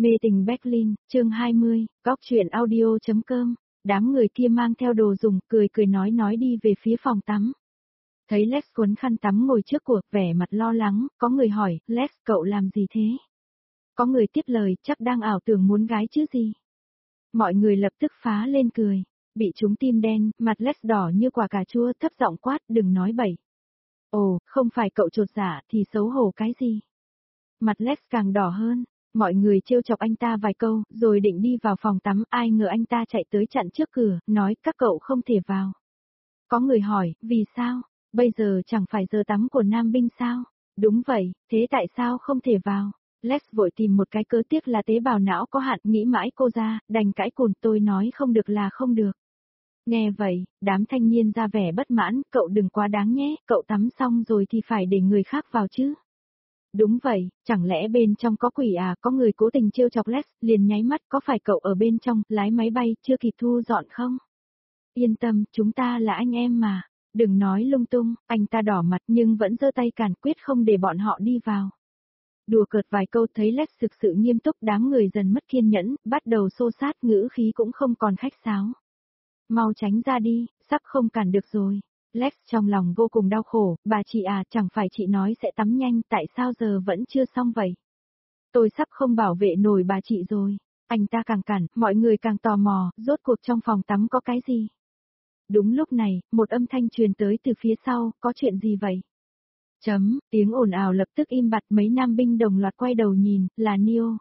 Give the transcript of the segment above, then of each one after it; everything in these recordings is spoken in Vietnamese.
Mê tình Berlin, chương 20, góc truyện audio.com, đám người kia mang theo đồ dùng, cười nói đi về phía phòng tắm. Thấy Lex quấn khăn tắm ngồi trước của, vẻ mặt lo lắng, có người hỏi, Lex cậu làm gì thế? Có người tiếp lời, chắc đang ảo tưởng muốn gái chứ gì. Mọi người lập tức phá lên cười, bị trúng tim đen, mặt Lex đỏ như quả cà chua, thấp giọng quát, đừng nói bậy. Ồ, không phải cậu chột dạ thì xấu hổ cái gì? Mặt Lex càng đỏ hơn. Mọi người trêu chọc anh ta vài câu, rồi định đi vào phòng tắm, ai ngờ anh ta chạy tới chặn trước cửa, nói các cậu không thể vào. Có người hỏi, vì sao? Bây giờ chẳng phải giờ tắm của nam binh sao? Đúng vậy, thế tại sao không thể vào? Lex vội tìm một cái cớ, tiếc là tế bào não có hạn, nghĩ mãi cô ra, đành cãi cùn, tôi nói không được là không được. Nghe vậy, đám thanh niên ra vẻ bất mãn, cậu đừng quá đáng nhé, cậu tắm xong rồi thì phải để người khác vào chứ. Đúng vậy, chẳng lẽ bên trong có quỷ à, có người cố tình trêu chọc Lex, liền nháy mắt, có phải cậu ở bên trong, lái máy bay, chưa kịp thu dọn không? Yên tâm, chúng ta là anh em mà, đừng nói lung tung, anh ta đỏ mặt nhưng vẫn giơ tay cản, quyết không để bọn họ đi vào. Đùa cợt vài câu thấy Lex thực sự nghiêm túc, đám người dần mất kiên nhẫn, bắt đầu xô xát, ngữ khí cũng không còn khách sáo. Mau tránh ra đi, sắp không cản được rồi. Lex trong lòng vô cùng đau khổ, bà chị à, chẳng phải chị nói sẽ tắm nhanh, tại sao giờ vẫn chưa xong vậy? Tôi sắp không bảo vệ nổi bà chị rồi. Anh ta càng cản, mọi người càng tò mò, rốt cuộc trong phòng tắm có cái gì? Đúng lúc này, một âm thanh truyền tới từ phía sau, có chuyện gì vậy? Tiếng ồn ào lập tức im bặt, mấy nam binh đồng loạt quay đầu nhìn, là Neo.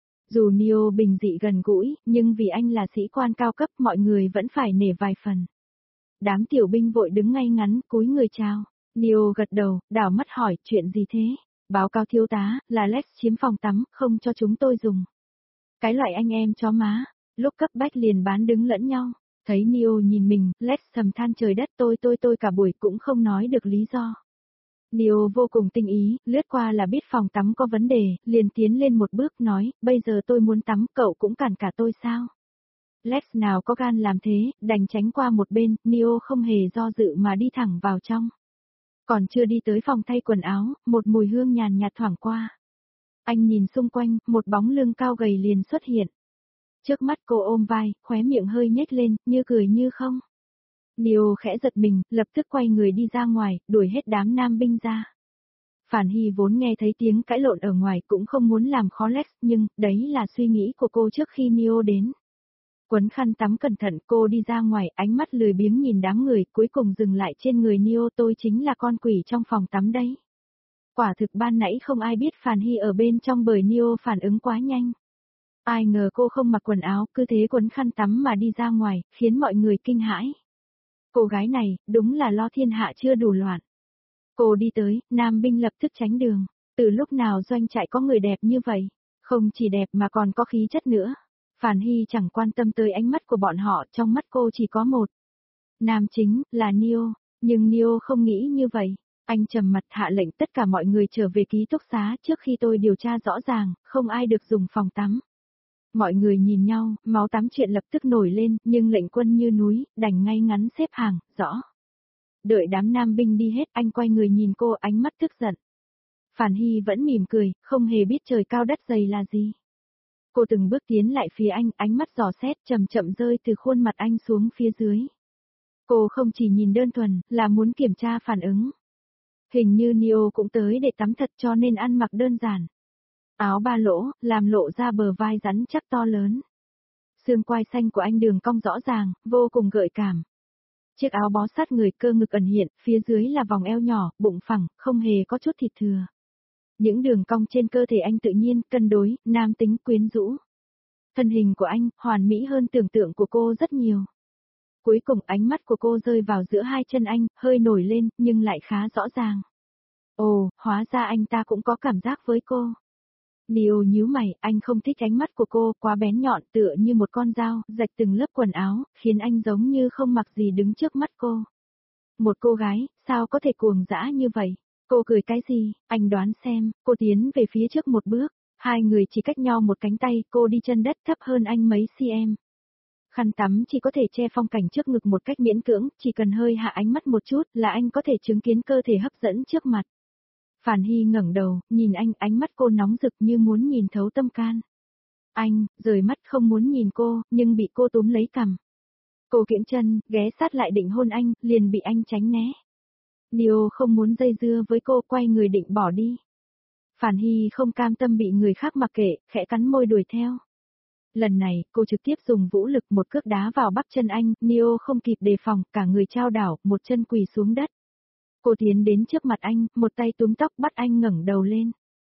Dù Neo bình dị gần gũi, nhưng vì anh là sĩ quan cao cấp, mọi người vẫn phải nể vài phần. Đám tiểu binh vội đứng ngay ngắn, cúi người chào. Neo gật đầu, đảo mắt hỏi, chuyện gì thế? Báo cáo thiếu tá, là Lex chiếm phòng tắm, không cho chúng tôi dùng. Cái loại anh em chó má, lúc cấp bách liền bán đứng lẫn nhau. Thấy Neo nhìn mình, Lex thầm than trời đất, tôi cả buổi cũng không nói được lý do. Neo vô cùng tinh ý, lướt qua là biết phòng tắm có vấn đề, liền tiến lên một bước nói, bây giờ tôi muốn tắm, cậu cũng cản cả tôi sao? Lex nào có gan làm thế, đành tránh qua một bên, Neo không hề do dự mà đi thẳng vào trong. Còn chưa đi tới phòng thay quần áo, một mùi hương nhàn nhạt thoảng qua. Anh nhìn xung quanh, một bóng lưng cao gầy liền xuất hiện. Trước mắt cô ôm vai, khóe miệng hơi nhếch lên, như cười như không. Neo khẽ giật mình, lập tức quay người đi ra ngoài, đuổi hết đám nam binh ra. Phản Hy vốn nghe thấy tiếng cãi lộn ở ngoài cũng không muốn làm khó Lex, nhưng, đấy là suy nghĩ của cô trước khi Neo đến. Quấn khăn tắm cẩn thận, cô đi ra ngoài, ánh mắt lười biếng nhìn đám người, cuối cùng dừng lại trên người Neo, tôi chính là con quỷ trong phòng tắm đấy. Quả thực ban nãy không ai biết Phản Hy ở bên trong bởi Neo phản ứng quá nhanh. Ai ngờ cô không mặc quần áo, cứ thế quấn khăn tắm mà đi ra ngoài, khiến mọi người kinh hãi. Cô gái này, đúng là lo thiên hạ chưa đủ loạn. Cô đi tới, nam binh lập tức tránh đường. Từ lúc nào doanh trại có người đẹp như vậy? Không chỉ đẹp mà còn có khí chất nữa. Phản Hy chẳng quan tâm tới ánh mắt của bọn họ, trong mắt cô chỉ có một. Nam chính, là Neo, nhưng Neo không nghĩ như vậy. Anh trầm mặt hạ lệnh tất cả mọi người trở về ký túc xá, trước khi tôi điều tra rõ ràng, không ai được dùng phòng tắm. Mọi người nhìn nhau, máu tắm chuyện lập tức nổi lên, nhưng lệnh quân như núi, đành ngay ngắn xếp hàng, rõ. Đợi đám nam binh đi hết, anh quay người nhìn cô, ánh mắt tức giận. Phản Hy vẫn mỉm cười, không hề biết trời cao đất dày là gì. Cô từng bước tiến lại phía anh, ánh mắt dò xét chậm chậm rơi từ khuôn mặt anh xuống phía dưới. Cô không chỉ nhìn đơn thuần, là muốn kiểm tra phản ứng. Hình như Neo cũng tới để tắm thật cho nên ăn mặc đơn giản. Áo ba lỗ, làm lộ ra bờ vai rắn chắc to lớn. Xương quai xanh của anh đường cong rõ ràng, vô cùng gợi cảm. Chiếc áo bó sát người, cơ ngực ẩn hiện, phía dưới là vòng eo nhỏ, bụng phẳng, không hề có chút thịt thừa. Những đường cong trên cơ thể anh tự nhiên, cân đối, nam tính quyến rũ. Thân hình của anh, hoàn mỹ hơn tưởng tượng của cô rất nhiều. Cuối cùng ánh mắt của cô rơi vào giữa hai chân anh, hơi nổi lên, nhưng lại khá rõ ràng. Ồ, hóa ra anh ta cũng có cảm giác với cô. Neo nhíu mày, anh không thích ánh mắt của cô, quá bén nhọn tựa như một con dao, rạch từng lớp quần áo, khiến anh giống như không mặc gì đứng trước mắt cô. Một cô gái, sao có thể cuồng dã như vậy? Cô cười cái gì? Anh đoán xem, cô tiến về phía trước một bước, hai người chỉ cách nhau một cánh tay, cô đi chân đất thấp hơn anh mấy cm. Khăn tắm chỉ có thể che phong cảnh trước ngực một cách miễn cưỡng, chỉ cần hơi hạ ánh mắt một chút là anh có thể chứng kiến cơ thể hấp dẫn trước mặt. Phản Hy ngẩng đầu, nhìn anh, ánh mắt cô nóng rực như muốn nhìn thấu tâm can. Anh, rời mắt không muốn nhìn cô, nhưng bị cô túm lấy cằm. Cô kiễng chân, ghé sát lại định hôn anh, liền bị anh tránh né. Neo không muốn dây dưa với cô, quay người định bỏ đi. Phản Hy không cam tâm bị người khác mặc kệ, khẽ cắn môi đuổi theo. Lần này, cô trực tiếp dùng vũ lực một cước đá vào bắp chân anh, Neo không kịp đề phòng, cả người chao đảo, một chân quỳ xuống đất. Cô tiến đến trước mặt anh, một tay túm tóc bắt anh ngẩng đầu lên.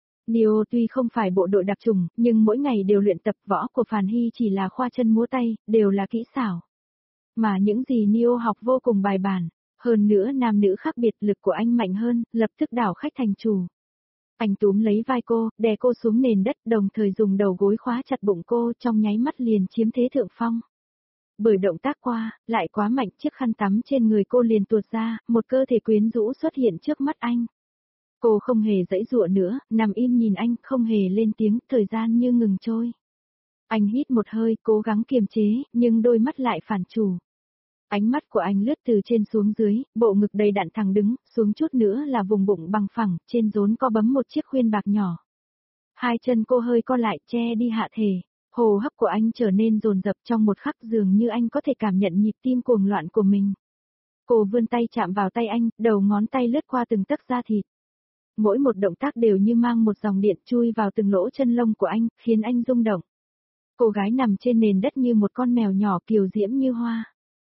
Neo tuy không phải bộ đội đặc chủng, nhưng mỗi ngày đều luyện tập, võ của Phản Hy chỉ là khoa chân múa tay, đều là kỹ xảo. Mà những gì Neo học vô cùng bài bản, hơn nữa nam nữ khác biệt, lực của anh mạnh hơn, lập tức đảo khách thành chủ. Anh túm lấy vai cô, đè cô xuống nền đất, đồng thời dùng đầu gối khóa chặt bụng cô, trong nháy mắt liền chiếm thế thượng phong. Bởi động tác qua, lại quá mạnh, chiếc khăn tắm trên người cô liền tuột ra, một cơ thể quyến rũ xuất hiện trước mắt anh. Cô không hề giãy giụa nữa, nằm im nhìn anh, không hề lên tiếng, thời gian như ngừng trôi. Anh hít một hơi, cố gắng kiềm chế, nhưng đôi mắt lại phản chủ. Ánh mắt của anh lướt từ trên xuống dưới, bộ ngực đầy đặn thẳng đứng, xuống chút nữa là vùng bụng bằng phẳng, trên rốn có bấm một chiếc khuyên bạc nhỏ. Hai chân cô hơi co lại, che đi hạ thể. Hô hấp của anh trở nên dồn dập, trong một khắc dường như anh có thể cảm nhận nhịp tim cuồng loạn của mình. Cô vươn tay chạm vào tay anh, đầu ngón tay lướt qua từng tấc da thịt. Mỗi một động tác đều như mang một dòng điện chui vào từng lỗ chân lông của anh, khiến anh rung động. Cô gái nằm trên nền đất như một con mèo nhỏ kiều diễm như hoa.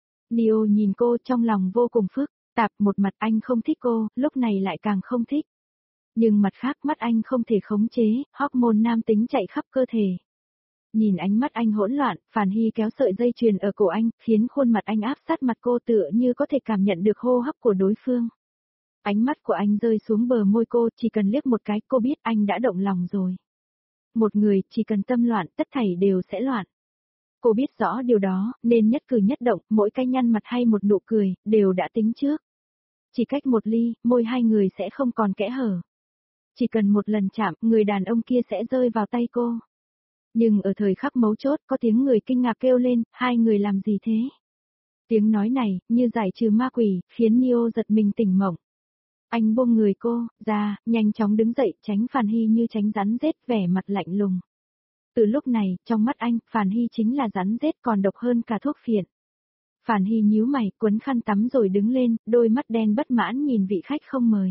Neo nhìn cô trong lòng vô cùng phức tạp, một mặt anh không thích cô, lúc này lại càng không thích. Nhưng mặt khác mắt anh không thể khống chế, hormone nam tính chạy khắp cơ thể. Nhìn ánh mắt anh hỗn loạn, Phản Hy kéo sợi dây chuyền ở cổ anh, khiến khuôn mặt anh áp sát mặt cô tựa như có thể cảm nhận được hô hấp của đối phương. Ánh mắt của anh rơi xuống bờ môi cô, chỉ cần liếc một cái cô biết anh đã động lòng rồi. Một người, chỉ cần tâm loạn, tất thảy đều sẽ loạn. Cô biết rõ điều đó, nên nhất cử nhất động, mỗi cái nhăn mặt hay một nụ cười, đều đã tính trước. Chỉ cách một ly, môi hai người sẽ không còn kẽ hở. Chỉ cần một lần chạm, người đàn ông kia sẽ rơi vào tay cô. Nhưng ở thời khắc mấu chốt, có tiếng người kinh ngạc kêu lên, hai người làm gì thế? Tiếng nói này, như giải trừ ma quỷ, khiến Neo giật mình tỉnh mộng. Anh buông người cô ra, nhanh chóng đứng dậy, tránh Phản Hy như tránh rắn rết, vẻ mặt lạnh lùng. Từ lúc này, trong mắt anh, Phản Hy chính là rắn rết còn độc hơn cả thuốc phiện. Phản Hy nhíu mày, quấn khăn tắm rồi đứng lên, đôi mắt đen bất mãn nhìn vị khách không mời.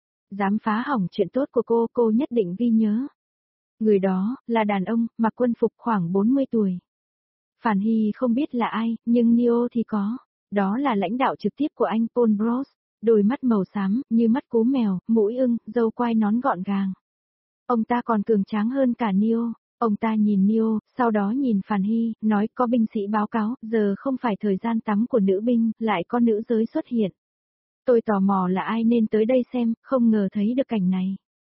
Dám phá hỏng chuyện tốt của cô nhất định ghi nhớ. Người đó, là đàn ông, mặc quân phục khoảng 40 tuổi. Phản Hy không biết là ai, nhưng Neo thì có. Đó là lãnh đạo trực tiếp của anh Paul Bros, đôi mắt màu xám, như mắt cú mèo, mũi ưng, râu quai nón gọn gàng. Ông ta còn cường tráng hơn cả Neo. Ông ta nhìn Neo, sau đó nhìn Phản Hy, nói có binh sĩ báo cáo, giờ không phải thời gian tắm của nữ binh, lại có nữ giới xuất hiện. Tôi tò mò là ai nên tới đây xem, không ngờ thấy được cảnh này.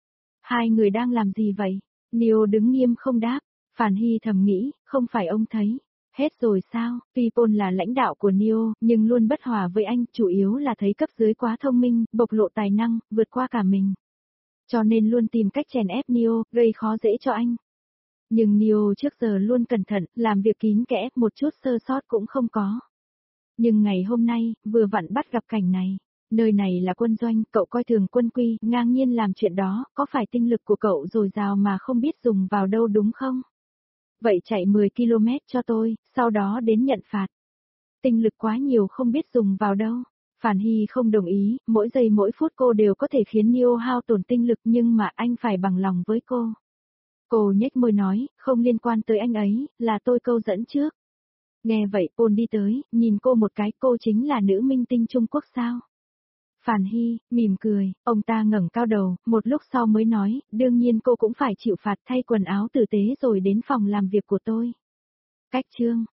Hai người đang làm gì vậy? Neo đứng nghiêm không đáp. Phản Hy thầm nghĩ, không phải ông thấy. Hết rồi sao? Tuy Paul là lãnh đạo của Neo, nhưng luôn bất hòa với anh, chủ yếu là thấy cấp dưới quá thông minh, bộc lộ tài năng, vượt qua cả mình. Cho nên luôn tìm cách chèn ép Neo, gây khó dễ cho anh. Nhưng Neo trước giờ luôn cẩn thận, làm việc kín kẽ, một chút sơ sót cũng không có. Nhưng ngày hôm nay, vừa vặn bắt gặp cảnh này. Nơi này là quân doanh, cậu coi thường quân quy, ngang nhiên làm chuyện đó, có phải tinh lực của cậu dồi dào mà không biết dùng vào đâu đúng không? Vậy chạy 10 km cho tôi, sau đó đến nhận phạt. Tinh lực quá nhiều không biết dùng vào đâu. Phản Hy không đồng ý, mỗi giây mỗi phút cô đều có thể khiến Neo hao tổn tinh lực nhưng mà anh phải bằng lòng với cô. Cô nhếch môi nói, không liên quan tới anh ấy, là tôi câu dẫn trước. Nghe vậy Paul đi tới, nhìn cô một cái, cô chính là nữ minh tinh Trung Quốc sao? Phản Hy, mỉm cười, ông ta ngẩng cao đầu, một lúc sau mới nói, đương nhiên cô cũng phải chịu phạt, thay quần áo tử tế rồi đến phòng làm việc của tôi. Cách chương